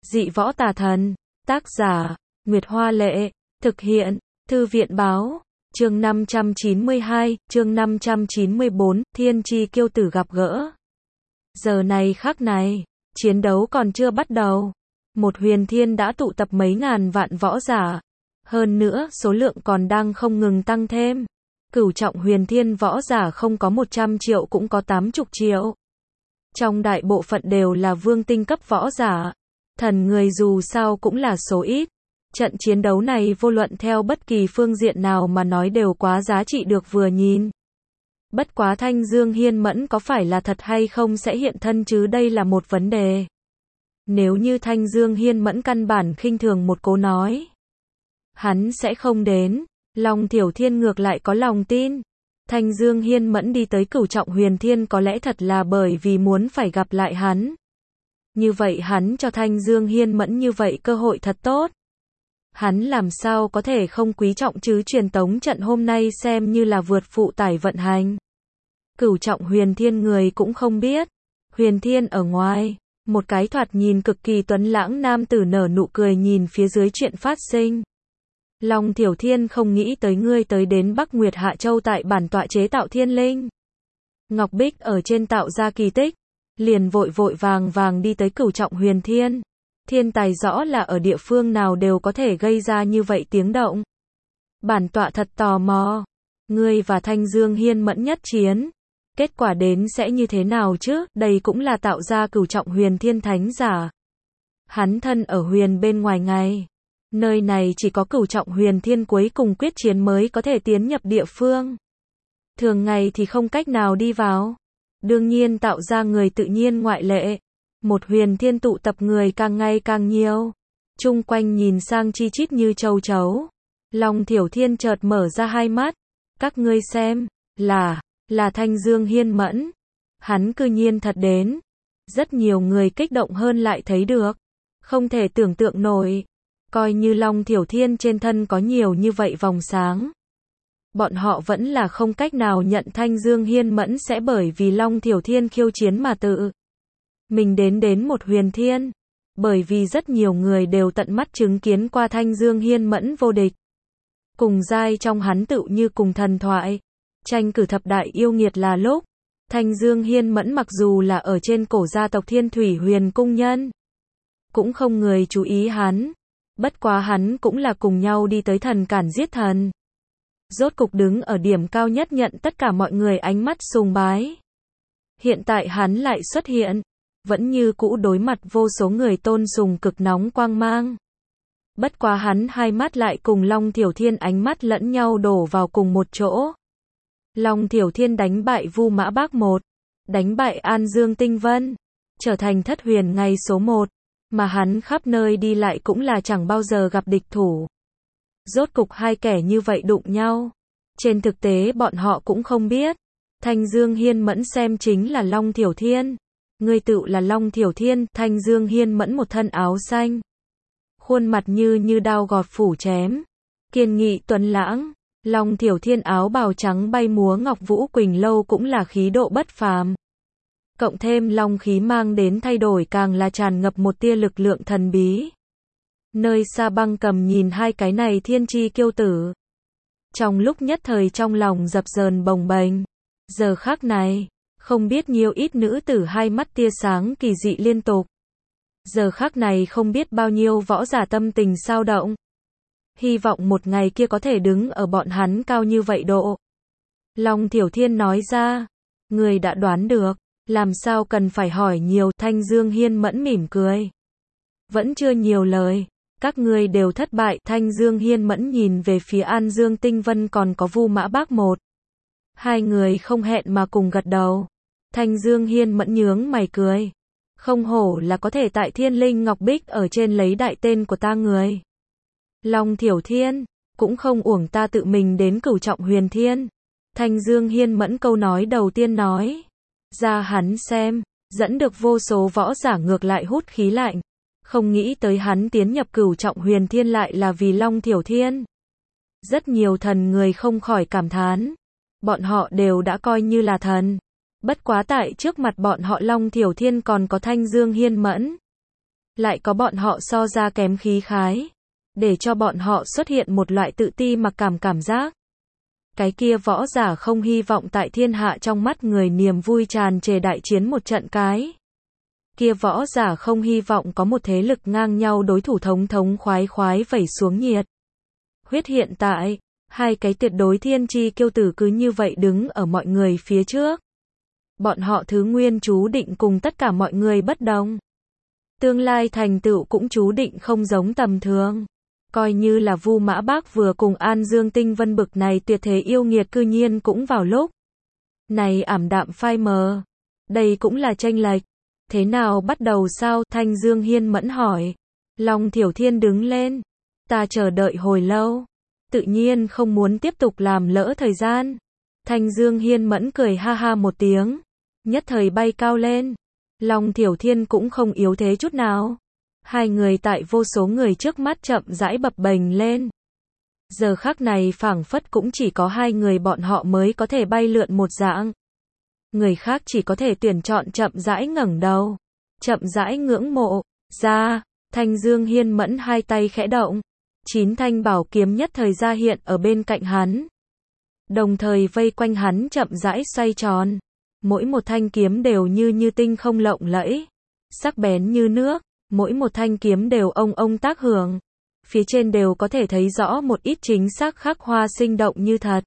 Dị võ tà thần. Tác giả, Nguyệt Hoa Lệ. Thực hiện, Thư viện Báo. Chương 592, chương 594, Thiên Chi Kiêu Tử gặp gỡ. Giờ này khắc này, chiến đấu còn chưa bắt đầu. Một huyền thiên đã tụ tập mấy ngàn vạn võ giả. Hơn nữa, số lượng còn đang không ngừng tăng thêm. Cửu trọng huyền thiên võ giả không có 100 triệu cũng có 80 triệu. Trong đại bộ phận đều là vương tinh cấp võ giả. Thần người dù sao cũng là số ít. Trận chiến đấu này vô luận theo bất kỳ phương diện nào mà nói đều quá giá trị được vừa nhìn. Bất quá Thanh Dương Hiên Mẫn có phải là thật hay không sẽ hiện thân chứ, đây là một vấn đề. Nếu như Thanh Dương Hiên Mẫn căn bản khinh thường một cố nói, hắn sẽ không đến. Long Thiểu Thiên ngược lại có lòng tin. Thanh Dương Hiên Mẫn đi tới cửu trọng huyền thiên có lẽ thật là bởi vì muốn phải gặp lại hắn. Như vậy hắn cho Thanh Dương Hiên Mẫn như vậy cơ hội thật tốt. Hắn làm sao có thể không quý trọng chứ, truyền tống trận hôm nay xem như là vượt phụ tải vận hành. Cửu trọng huyền thiên người cũng không biết. Huyền thiên ở ngoài, một cái thoạt nhìn cực kỳ tuấn lãng nam tử nở nụ cười nhìn phía dưới chuyện phát sinh. Long Thiểu Thiên không nghĩ tới ngươi tới đến Bắc Nguyệt Hạ Châu tại bản tọa chế tạo thiên linh. Ngọc Bích ở trên tạo ra kỳ tích. Liền vội vội vàng vàng đi tới cửu trọng huyền thiên. Thiên tài rõ là ở địa phương nào đều có thể gây ra như vậy tiếng động. Bản tọa thật tò mò. Ngươi và Thanh Dương Hiên Mẫn nhất chiến. Kết quả đến sẽ như thế nào chứ, đây cũng là tạo ra cửu trọng huyền thiên thánh giả. Hắn thân ở huyền bên ngoài ngày. Nơi này chỉ có cửu trọng huyền thiên cuối cùng quyết chiến mới có thể tiến nhập địa phương. Thường ngày thì không cách nào đi vào. Đương nhiên tạo ra người tự nhiên ngoại lệ. Một huyền thiên tụ tập người càng ngày càng nhiều. Chung quanh nhìn sang chi chít như châu chấu. Long Thiểu Thiên chợt mở ra hai mắt. Các ngươi xem, là Thanh Dương Hiên Mẫn. Hắn cư nhiên thật đến. Rất nhiều người kích động hơn lại thấy được. Không thể tưởng tượng nổi. Coi như Long Thiểu Thiên trên thân có nhiều như vậy vòng sáng. Bọn họ vẫn là không cách nào nhận Thanh Dương Hiên Mẫn sẽ bởi vì Long Thiểu Thiên khiêu chiến mà tự mình đến một huyền thiên. Bởi vì rất nhiều người đều tận mắt chứng kiến qua Thanh Dương Hiên Mẫn vô địch. Cùng giai trong hắn tựu như cùng thần thoại. Tranh cử thập đại yêu nghiệt là lúc. Thanh Dương Hiên Mẫn mặc dù là ở trên cổ gia tộc Thiên Thủy Huyền Cung nhân. Cũng không người chú ý hắn. Bất quá hắn cũng là cùng nhau đi tới thần cản giết thần. Rốt cục đứng ở điểm cao nhất nhận tất cả mọi người ánh mắt sùng bái. Hiện tại hắn lại xuất hiện. Vẫn như cũ đối mặt vô số người tôn sùng cực nóng quang mang. Bất quá hắn hai mắt lại cùng Long Thiểu Thiên ánh mắt lẫn nhau đổ vào cùng một chỗ. Long Thiểu Thiên đánh bại Vu Mã Bác 1. Đánh bại An Dương Tinh Vân. Trở thành thất huyền ngày số 1. Mà hắn khắp nơi đi lại cũng là chẳng bao giờ gặp địch thủ. Rốt cục hai kẻ như vậy đụng nhau. Trên thực tế bọn họ cũng không biết. Thanh Dương Hiên Mẫn xem chính là Long Thiểu Thiên. Ngươi tự là Long Thiểu Thiên. Thanh Dương Hiên Mẫn một thân áo xanh. Khuôn mặt như đao gọt phủ chém. Kiên nghị tuấn lãng. Long Thiểu Thiên áo bào trắng bay múa Ngọc Vũ Quỳnh Lâu cũng là khí độ bất phàm. Cộng thêm long khí mang đến thay đổi càng là tràn ngập một tia lực lượng thần bí. Nơi xa Băng Cầm nhìn hai cái này thiên chi kiêu tử. Trong lúc nhất thời trong lòng dập dờn bồng bềnh. Giờ khắc này, không biết nhiều ít nữ tử hai mắt tia sáng kỳ dị liên tục. Giờ khắc này không biết bao nhiêu võ giả tâm tình sao động. Hy vọng một ngày kia có thể đứng ở bọn hắn cao như vậy độ. Long Thiểu Thiên nói ra, người đã đoán được. Làm sao cần phải hỏi nhiều. Thanh Dương Hiên Mẫn mỉm cười. Vẫn chưa nhiều lời. Các ngươi đều thất bại. Thanh Dương Hiên Mẫn nhìn về phía An Dương Tinh Vân còn có Vu Mã Bác 1. Hai người không hẹn mà cùng gật đầu. Thanh Dương Hiên Mẫn nhướng mày cười. Không hổ là có thể tại Thiên Linh Ngọc Bích ở trên lấy đại tên của ta người. Long Thiểu Thiên, cũng không uổng ta tự mình đến cửu trọng huyền thiên. Thanh Dương Hiên Mẫn câu nói đầu tiên nói. Ra hắn xem, dẫn được vô số võ giả ngược lại hút khí lạnh. Không nghĩ tới hắn tiến nhập cửu trọng huyền thiên lại là vì Long Thiểu Thiên. Rất nhiều thần người không khỏi cảm thán. Bọn họ đều đã coi như là thần. Bất quá tại trước mặt bọn họ Long Thiểu Thiên còn có Thanh Dương Hiên Mẫn. lại có bọn họ so ra kém khí khái, để cho bọn họ xuất hiện một loại tự ti mặc cảm giác. Cái kia võ giả không hy vọng tại thiên hạ trong mắt người niềm vui tràn trề đại chiến một trận cái. Kia võ giả không hy vọng có một thế lực ngang nhau đối thủ thống khoái vẩy xuống nhiệt huyết. Hiện tại, hai cái tuyệt đối thiên chi kiêu tử cứ như vậy đứng ở mọi người phía trước. Bọn họ thứ nguyên chú định cùng tất cả mọi người bất đồng. Tương lai thành tựu cũng chú định không giống tầm thường. Coi như là Vu Mã Bác vừa cùng An Dương Tinh Vân bực này tuyệt thế yêu nghiệt cư nhiên cũng vào lúc này ảm đạm phai mờ. Đây cũng là chênh lệch. Thế nào bắt đầu sao? Thanh Dương Hiên Mẫn hỏi. Long Thiểu Thiên đứng lên. Ta chờ đợi hồi lâu. Tự nhiên không muốn tiếp tục làm lỡ thời gian. Thanh Dương Hiên Mẫn cười ha ha một tiếng. Nhất thời bay cao lên. Long Thiểu Thiên cũng không yếu thế chút nào. Hai người tại vô số người trước mắt chậm rãi bập bềnh lên. Giờ khắc này phảng phất cũng chỉ có hai người bọn họ mới có thể bay lượn một dạng. Người khác chỉ có thể tuyển chọn chậm rãi ngẩng đầu, chậm rãi ngưỡng mộ. Ra, Thanh Dương Hiên Mẫn hai tay khẽ động. 9 thanh bảo kiếm nhất thời ra hiện ở bên cạnh hắn. Đồng thời vây quanh hắn chậm rãi xoay tròn. Mỗi một thanh kiếm đều như tinh không lộng lẫy, sắc bén như nước. Mỗi một thanh kiếm đều ông tác hưởng. Phía trên đều có thể thấy rõ một ít chính xác khắc hoa sinh động như thật.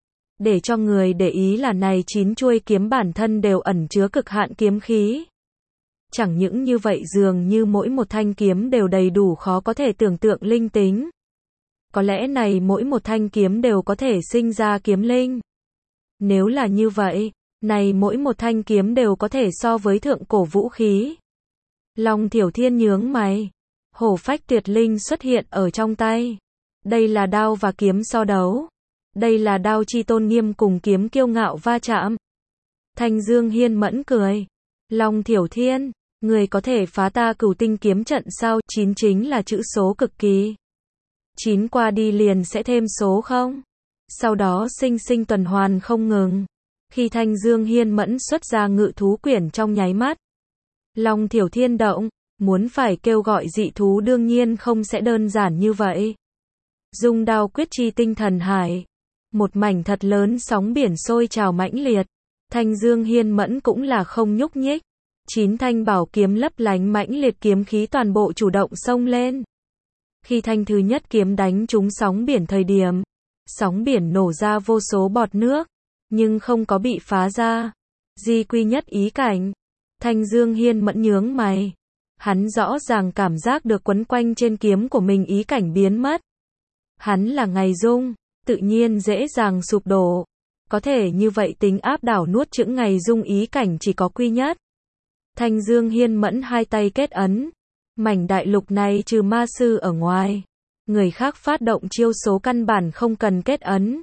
Để cho người để ý là này 9 chuôi kiếm bản thân đều ẩn chứa cực hạn kiếm khí. Chẳng những như vậy dường như mỗi một thanh kiếm đều đầy đủ khó có thể tưởng tượng linh tính. Có lẽ này mỗi một thanh kiếm đều có thể sinh ra kiếm linh. Nếu là như vậy, này mỗi một thanh kiếm đều có thể so với thượng cổ vũ khí. Long Thiểu Thiên nhướng mày. Hổ phách tuyệt linh xuất hiện ở trong tay. Đây là đao và kiếm so đấu. Đây là đao chi tôn nghiêm cùng kiếm kiêu ngạo va chạm. Thanh Dương Hiên Mẫn cười. Long Thiểu Thiên, người có thể phá ta Cửu Tinh kiếm trận sao? 9 chính là chữ số cực kỳ. 9 qua đi liền sẽ thêm số không? Sau đó sinh tuần hoàn không ngừng. Khi Thanh Dương Hiên Mẫn xuất ra ngự thú quyển trong nháy mắt, Long Thiểu Thiên động, muốn phải kêu gọi dị thú đương nhiên không sẽ đơn giản như vậy. Dung đao quyết chi tinh thần hải. Một mảnh thật lớn sóng biển sôi trào mãnh liệt. Thanh Dương Hiên Mẫn cũng là không nhúc nhích. 9 thanh bảo kiếm lấp lánh mãnh liệt kiếm khí toàn bộ chủ động xông lên. Khi thanh thứ nhất kiếm đánh trúng sóng biển thời điểm, sóng biển nổ ra vô số bọt nước, nhưng không có bị phá ra. Di quy nhất ý cảnh. Thanh Dương Hiên Mẫn nhướng mày. Hắn rõ ràng cảm giác được quấn quanh trên kiếm của mình ý cảnh biến mất. Hắn là Ngày Dung, tự nhiên dễ dàng sụp đổ. Có thể như vậy tính áp đảo nuốt chửng Ngày Dung ý cảnh chỉ có quy nhất. Thanh Dương Hiên Mẫn hai tay kết ấn. Mảnh đại lục này trừ ma sư ở ngoài, người khác phát động chiêu số căn bản không cần kết ấn.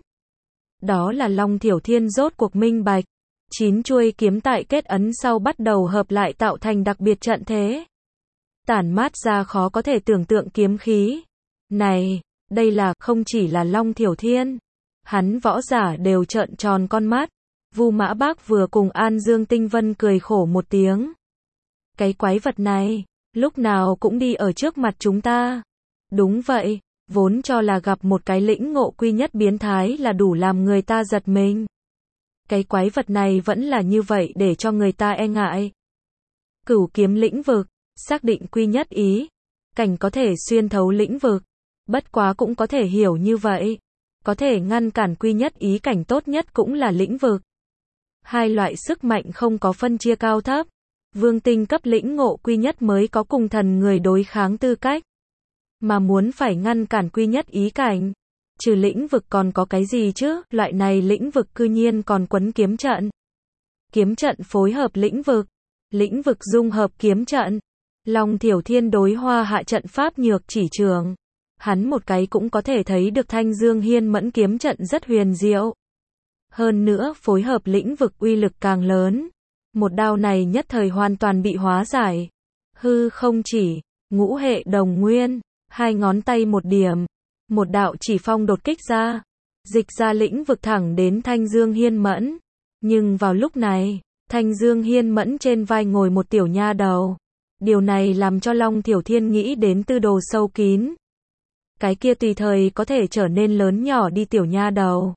Đó là Long Thiểu Thiên rốt cuộc minh bạch. 9 chuôi kiếm tại kết ấn sau bắt đầu hợp lại tạo thành đặc biệt trận thế. Tản mát ra khó có thể tưởng tượng kiếm khí. Này, đây là không chỉ là Long Thiểu Thiên. Hắn võ giả đều trợn tròn con mắt. Vu Mã Bác vừa cùng An Dương Tinh Vân cười khổ một tiếng. Cái quái vật này, lúc nào cũng đi ở trước mặt chúng ta. Đúng vậy, vốn cho là gặp một cái lĩnh ngộ quy nhất biến thái là đủ làm người ta giật mình. Cái quái vật này vẫn là như vậy để cho người ta e ngại. Cửu kiếm lĩnh vực, xác định quy nhất ý cảnh có thể xuyên thấu lĩnh vực. Bất quá cũng có thể hiểu như vậy. Có thể ngăn cản quy nhất ý cảnh tốt nhất cũng là lĩnh vực. Hai loại sức mạnh không có phân chia cao thấp. Vương tinh cấp lĩnh ngộ quy nhất mới có cùng thần người đối kháng tư cách. Mà muốn phải ngăn cản quy nhất ý cảnh, trừ lĩnh vực còn có cái gì chứ? Loại này lĩnh vực cư nhiên còn quấn kiếm trận. Kiếm trận phối hợp lĩnh vực dung hợp kiếm trận. Long Thiểu Thiên đối Hoa Hạ trận pháp nhược chỉ trường. Hắn một cái cũng có thể thấy được Thanh Dương Hiên Mẫn kiếm trận rất huyền diệu. Hơn nữa phối hợp lĩnh vực uy lực càng lớn. Một đao này nhất thời hoàn toàn bị hóa giải. Hư không chỉ, ngũ hệ đồng nguyên, hai ngón tay một điểm. Một đạo chỉ phong đột kích ra. Dịch ra lĩnh vực thẳng đến Thanh Dương Hiên Mẫn. Nhưng vào lúc này, Thanh Dương Hiên Mẫn trên vai ngồi một tiểu nha đầu. Điều này làm cho Long Thiểu Thiên nghĩ đến tư đồ sâu kín. Cái kia tùy thời có thể trở nên lớn nhỏ đi tiểu nha đầu.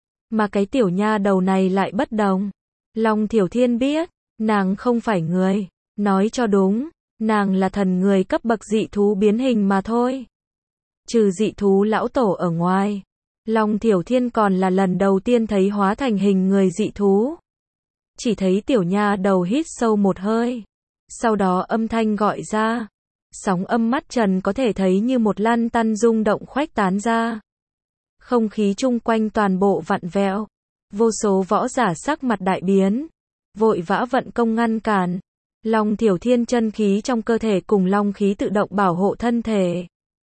Mà cái tiểu nha đầu này lại bất đồng. Long Thiểu Thiên biết, nàng không phải người. Nói cho đúng, nàng là thần người cấp bậc dị thú biến hình mà thôi. Trừ dị thú lão tổ ở ngoài, Long Thiểu Thiên còn là lần đầu tiên thấy hóa thành hình người dị thú. Chỉ thấy tiểu nha đầu hít sâu một hơi. Sau đó âm thanh gọi ra. Sóng âm mắt trần có thể thấy như một lăn tăn rung động khuếch tán ra. Không khí chung quanh toàn bộ vặn vẹo. Vô số võ giả sắc mặt đại biến. Vội vã vận công ngăn cản. Long Thiểu Thiên chân khí trong cơ thể cùng long khí tự động bảo hộ thân thể.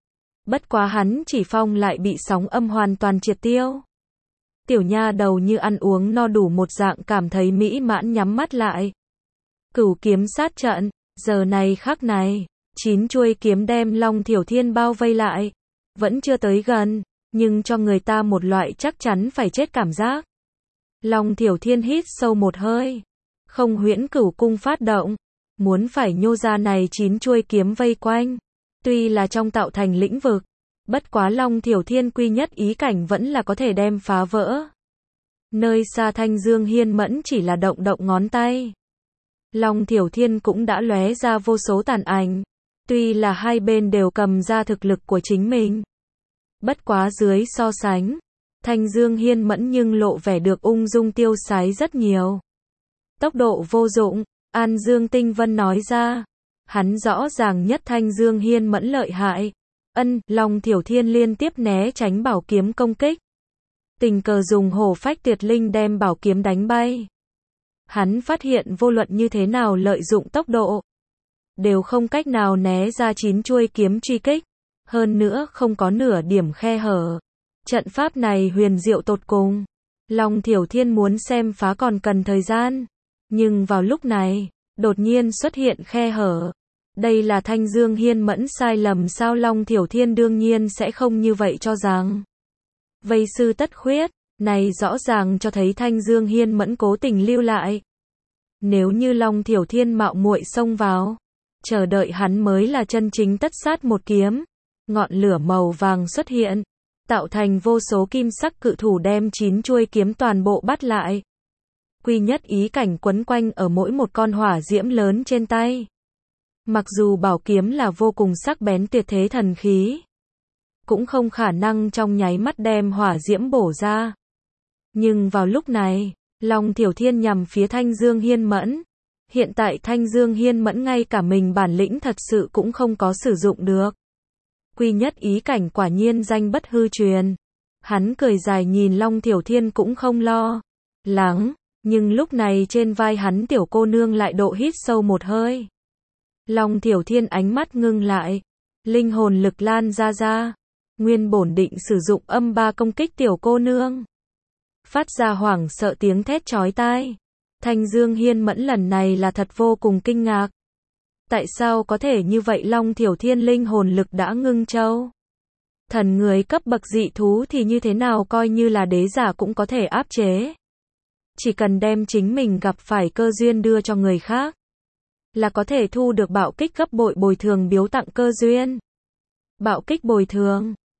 Bất quá hắn chỉ phong lại bị sóng âm hoàn toàn triệt tiêu. Tiểu nha đầu như ăn uống no đủ một dạng cảm thấy mỹ mãn nhắm mắt lại. Cửu kiếm sát trận, giờ này khắc này, 9 chuôi kiếm đem Long Thiểu Thiên bao vây lại. Vẫn chưa tới gần, nhưng cho người ta một loại chắc chắn phải chết cảm giác. Long Thiểu Thiên hít sâu một hơi. Không huyễn cửu cung phát động. Muốn phải nhô ra này 9 chuôi kiếm vây quanh. Tuy là trong tạo thành lĩnh vực. Bất quá Long Thiểu Thiên quy nhất ý cảnh vẫn là có thể đem phá vỡ. Nơi xa Thanh Dương Hiên Mẫn chỉ là động động ngón tay. Long Thiểu Thiên cũng đã lóe ra vô số tàn ảnh. Tuy là hai bên đều cầm ra thực lực của chính mình. Bất quá dưới so sánh, Thanh Dương Hiên Mẫn nhưng lộ vẻ được ung dung tiêu sái rất nhiều. Tốc độ vô dụng, An Dương Tinh Vân nói ra. Hắn rõ ràng nhất Thanh Dương Hiên Mẫn lợi hại. Long Thiểu Thiên liên tiếp né tránh bảo kiếm công kích. Tình cờ dùng hổ phách tuyệt linh đem bảo kiếm đánh bay. Hắn phát hiện vô luận như thế nào lợi dụng tốc độ, đều không cách nào né ra 9 chuôi kiếm truy kích. Hơn nữa không có nửa điểm khe hở. Trận pháp này huyền diệu tột cùng. Long Thiểu Thiên muốn xem phá còn cần thời gian. Nhưng vào lúc này, đột nhiên xuất hiện khe hở. Đây là Thanh Dương Hiên Mẫn sai lầm sao? Long Thiểu Thiên đương nhiên sẽ không như vậy cho rằng. Vây sư tất khuyết, này rõ ràng cho thấy Thanh Dương Hiên Mẫn cố tình lưu lại. Nếu như Long Thiểu Thiên mạo muội xông vào, chờ đợi hắn mới là chân chính tất sát một kiếm. Ngọn lửa màu vàng xuất hiện, tạo thành vô số kim sắc cự thủ đem 9 chuôi kiếm toàn bộ bắt lại. Quy nhất ý cảnh quấn quanh ở mỗi một con hỏa diễm lớn trên tay. Mặc dù bảo kiếm là vô cùng sắc bén tuyệt thế thần khí, cũng không khả năng trong nháy mắt đem hỏa diễm bổ ra. Nhưng vào lúc này, Long Thiểu Thiên nhằm phía Thanh Dương Hiên Mẫn. Hiện tại Thanh Dương Hiên Mẫn ngay cả mình bản lĩnh thật sự cũng không có sử dụng được. Quy nhất ý cảnh quả nhiên danh bất hư truyền. Hắn cười dài nhìn Long Thiểu Thiên cũng không lo lắng, nhưng lúc này trên vai hắn tiểu cô nương lại độ hít sâu một hơi. Long Thiểu Thiên ánh mắt ngưng lại, linh hồn lực lan ra. Nguyên bổn định sử dụng âm ba công kích tiểu cô nương. Phát ra hoảng sợ tiếng thét chói tai. Thanh Dương Hiên Mẫn lần này là thật vô cùng kinh ngạc. Tại sao có thể như vậy? Long Thiểu Thiên linh hồn lực đã ngưng châu. Thần người cấp bậc dị thú thì như thế nào coi như là đế giả cũng có thể áp chế. Chỉ cần đem chính mình gặp phải cơ duyên đưa cho người khác, là có thể thu được bạo kích gấp bội bồi thường biếu tặng cơ duyên. Bạo kích bồi thường,